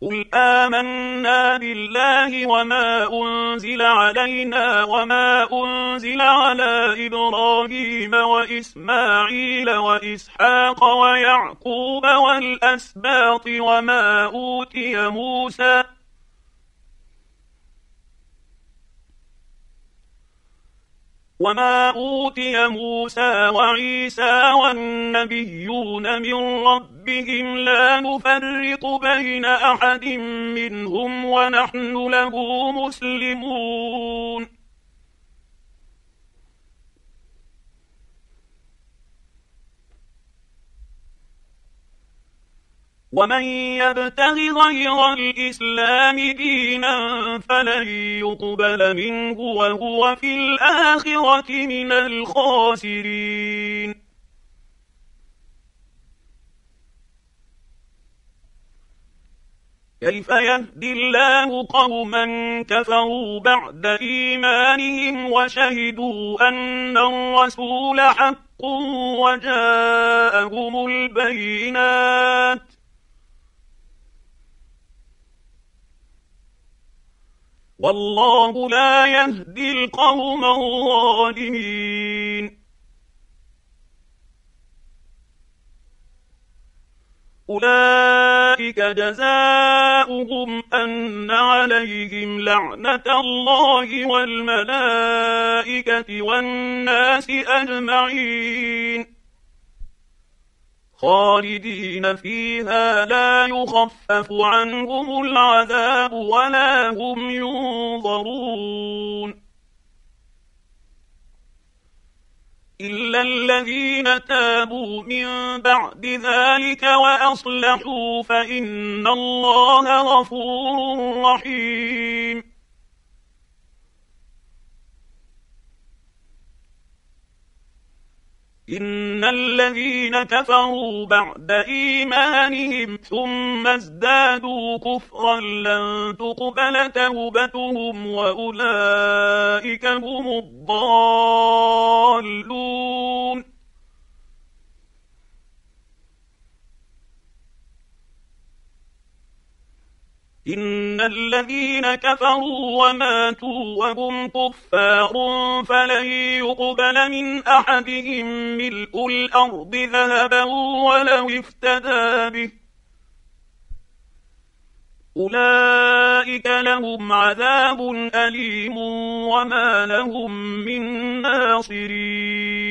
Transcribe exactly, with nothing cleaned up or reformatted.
قل آمنا بالله وما أنزل علينا وما أنزل على إبراهيم وإسماعيل وإسحاق ويعقوب والأسباط وما أوتي موسى وما أوتي موسى وعيسى والنبيون من ربهم لا نفرق بين أحد منهم ونحن له مسلمون ومن يبتغ غير الإسلام دينا فلن يقبل منه وهو في الآخرة من الخاسرين كيف يهدي الله قوما كفروا بعد إيمانهم وشهدوا أن الرسول حق وجاءهم البينات والله لا يهدي القوم الظالمين أولئك جزاؤهم أن عليهم لعنة الله والملائكة والناس أجمعين خالدين فيها لا يخفف عنهم العذاب ولا هم ينظرون إلا الذين تابوا من بعد ذلك وأصلحوا فإن الله غفور رحيم إن الذين كفروا بعد إيمانهم ثم ازدادوا كفرا لن تقبل توبتهم وأولئك هم الضالون إن الذين كفروا وماتوا وهم كفار فلن يقبل من أحدهم ملء الأرض ذهبا ولو افتدى به أولئك لهم عذاب أليم وما لهم من ناصرين